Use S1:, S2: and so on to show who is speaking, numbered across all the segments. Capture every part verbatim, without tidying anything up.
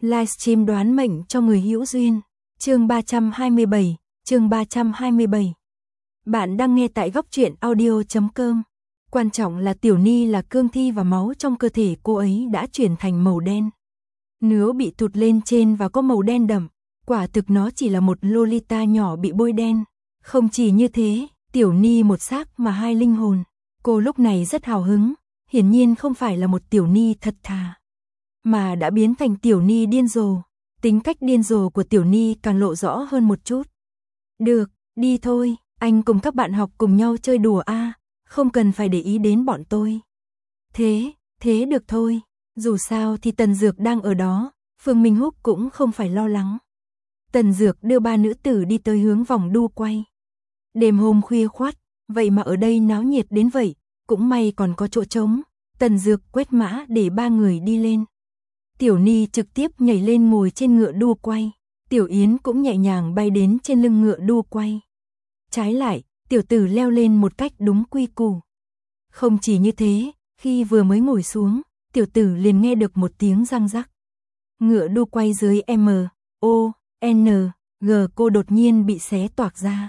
S1: Livestream đoán mệnh cho người hữu duyên. Chương ba trăm hai mươi bảy, chương ba trăm hai mươi bảy. Bạn đang nghe tại góc truyện audio chấm com. Quan trọng là Tiểu Ni là cương thi và máu trong cơ thể cô ấy đã chuyển thành màu đen. Nếu bị tụt lên trên và có màu đen đậm, quả thực nó chỉ là một Lolita nhỏ bị bôi đen. Không chỉ như thế, Tiểu Ni một xác mà hai linh hồn. Cô lúc này rất hào hứng, hiển nhiên không phải là một Tiểu Ni thật thà, mà đã biến thành Tiểu Ni điên rồ. Tính cách điên rồ của Tiểu Ni càng lộ rõ hơn một chút. Được, đi thôi, anh cùng các bạn học cùng nhau chơi đùa a, à, không cần phải để ý đến bọn tôi. Thế, thế được thôi, dù sao thì Tần Dược đang ở đó, Phương Minh Húc cũng không phải lo lắng. Tần Dược đưa ba nữ tử đi tới hướng vòng đu quay. Đêm hôm khuya khoắt, vậy mà ở đây náo nhiệt đến vậy, cũng may còn có chỗ trống. Tần Dược quét mã để ba người đi lên. Tiểu Ni trực tiếp nhảy lên ngồi trên ngựa đua quay. Tiểu Yến cũng nhẹ nhàng bay đến trên lưng ngựa đua quay. Trái lại, tiểu tử leo lên một cách đúng quy củ. Không chỉ như thế, khi vừa mới ngồi xuống, tiểu tử liền nghe được một tiếng răng rắc. Ngựa đua quay dưới M, O, N, G cô đột nhiên bị xé toạc ra.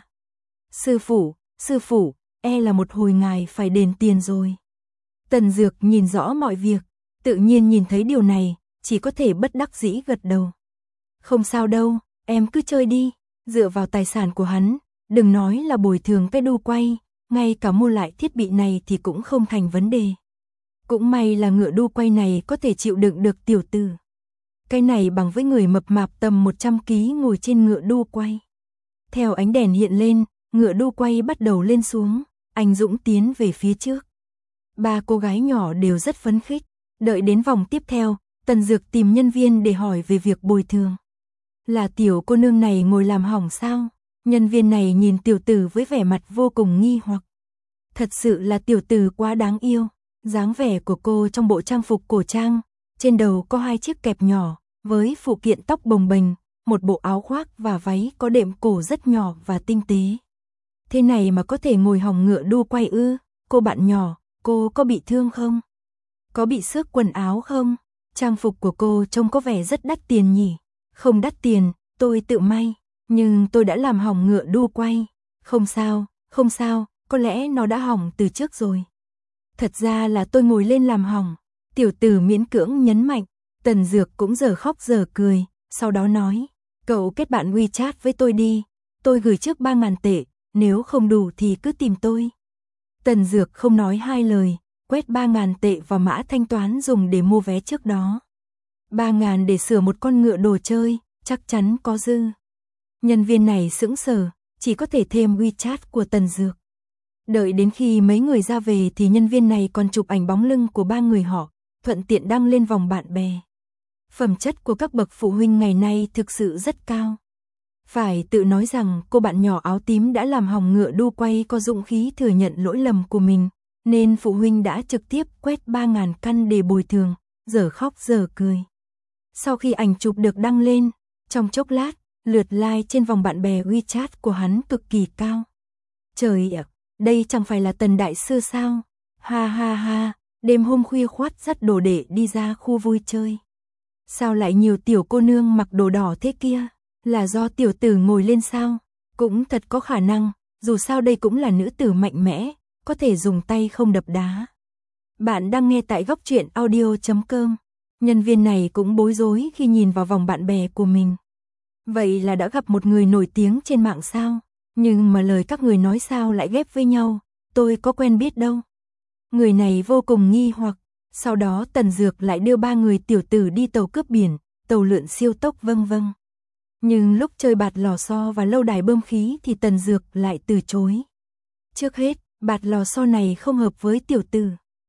S1: Sư phụ, sư phụ, e là một hồi ngài phải đền tiền rồi. Tần Dược nhìn rõ mọi việc, tự nhiên nhìn thấy điều này, chỉ có thể bất đắc dĩ gật đầu. Không sao đâu, em cứ chơi đi, dựa vào tài sản của hắn, đừng nói là bồi thường cái đu quay, ngay cả mua lại thiết bị này thì cũng không thành vấn đề. Cũng may là ngựa đu quay này có thể chịu đựng được tiểu tử. Cái này bằng với người mập mạp tầm một trăm ki lô gam ngồi trên ngựa đu quay. Theo ánh đèn hiện lên, ngựa đu quay bắt đầu lên xuống, anh Dũng tiến về phía trước. Ba cô gái nhỏ đều rất phấn khích, đợi đến vòng tiếp theo, Tần Dược tìm nhân viên để hỏi về việc bồi thường. Là tiểu cô nương này ngồi làm hỏng sao? Nhân viên này nhìn tiểu tử với vẻ mặt vô cùng nghi hoặc. Thật sự là tiểu tử quá đáng yêu, dáng vẻ của cô trong bộ trang phục cổ trang, trên đầu có hai chiếc kẹp nhỏ, với phụ kiện tóc bồng bềnh, một bộ áo khoác và váy có đệm cổ rất nhỏ và tinh tế. Thế này mà có thể ngồi hỏng ngựa đua quay ư? Cô bạn nhỏ, cô có bị thương không? Có bị xước quần áo không? Trang phục của cô trông có vẻ rất đắt tiền nhỉ? Không đắt tiền, tôi tự may, nhưng tôi đã làm hỏng ngựa đua quay. Không sao, không sao, có lẽ nó đã hỏng từ trước rồi. Thật ra là tôi ngồi lên làm hỏng. Tiểu tử miễn cưỡng nhấn mạnh. Tần Dược cũng giờ khóc giờ cười, sau đó nói, cậu kết bạn WeChat với tôi đi, tôi gửi trước ba ngàn tệ, nếu không đủ thì cứ tìm tôi. Tần Dược không nói hai lời, quét ba ngàn tệ vào mã thanh toán dùng để mua vé trước đó. ba ngàn để sửa một con ngựa đồ chơi, chắc chắn có dư. Nhân viên này sững sờ, chỉ có thể thêm WeChat của Tần Dược. Đợi đến khi mấy người ra về thì nhân viên này còn chụp ảnh bóng lưng của ba người họ, thuận tiện đăng lên vòng bạn bè. Phẩm chất của các bậc phụ huynh ngày nay thực sự rất cao. Phải tự nói rằng cô bạn nhỏ áo tím đã làm hỏng ngựa đu quay có dũng khí thừa nhận lỗi lầm của mình, nên phụ huynh đã trực tiếp quét ba ngàn căn để bồi thường, giờ khóc giờ cười. Sau khi ảnh chụp được đăng lên, trong chốc lát, lượt like trên vòng bạn bè WeChat của hắn cực kỳ cao. Trời ạ, đây chẳng phải là Tần Đại Sư sao? Ha ha ha, đêm hôm khuya khoắt dắt đồ đệ đi ra khu vui chơi. Sao lại nhiều tiểu cô nương mặc đồ đỏ thế kia? Là do tiểu tử ngồi lên sao? Cũng thật có khả năng, dù sao đây cũng là nữ tử mạnh mẽ, có thể dùng tay không đập đá. Bạn đang nghe tại góc truyện audio chấm com. Nhân viên này cũng bối rối khi nhìn vào vòng bạn bè của mình. Vậy là đã gặp một người nổi tiếng trên mạng sao? Nhưng mà lời các người nói sao lại ghép với nhau? Tôi có quen biết đâu. Người này vô cùng nghi hoặc. Sau đó Tần Dược lại đưa ba người tiểu tử đi tàu cướp biển, tàu lượn siêu tốc vâng vâng. Nhưng lúc chơi bạt lò xo và lâu đài bơm khí thì Tần Dược lại từ chối. Trước hết, bạt lò xo này không hợp với tiểu tử.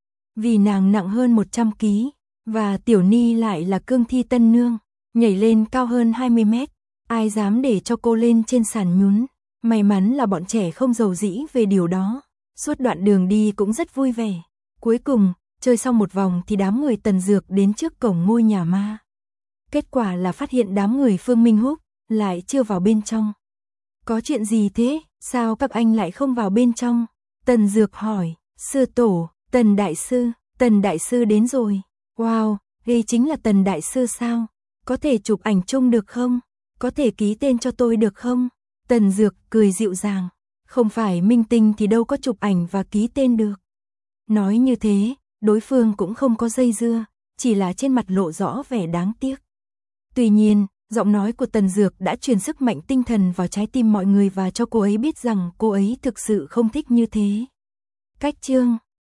S1: Vì nàng nặng hơn một trăm ki lô gam, và Tiểu Ni lại là cương thi tân nương, nhảy lên cao hơn hai mươi mét. Ai dám để cho cô lên trên sàn nhún. May mắn là bọn trẻ không giàu dĩ về điều đó. Suốt đoạn đường đi cũng rất vui vẻ. Cuối cùng, chơi xong một vòng thì đám người Tần Dược đến trước cổng ngôi nhà ma. Kết quả là phát hiện đám người Phương Minh Húc lại chưa vào bên trong. Có chuyện gì thế? Sao các anh lại không vào bên trong? Tần Dược hỏi. Sư tổ, Tần Đại Sư, Tần Đại Sư đến rồi. Wow, đây chính là Tần Đại Sư sao? Có thể chụp ảnh chung được không? Có thể ký tên cho tôi được không? Tần Dược cười dịu dàng. Không phải minh tinh thì đâu có chụp ảnh và ký tên được. Nói như thế, đối phương cũng không có dây dưa, chỉ là trên mặt lộ rõ vẻ đáng tiếc. Tuy nhiên, giọng nói của Tần Dược đã truyền sức mạnh tinh thần vào trái tim mọi người và cho cô ấy biết rằng cô ấy thực sự không thích như thế. Cách chương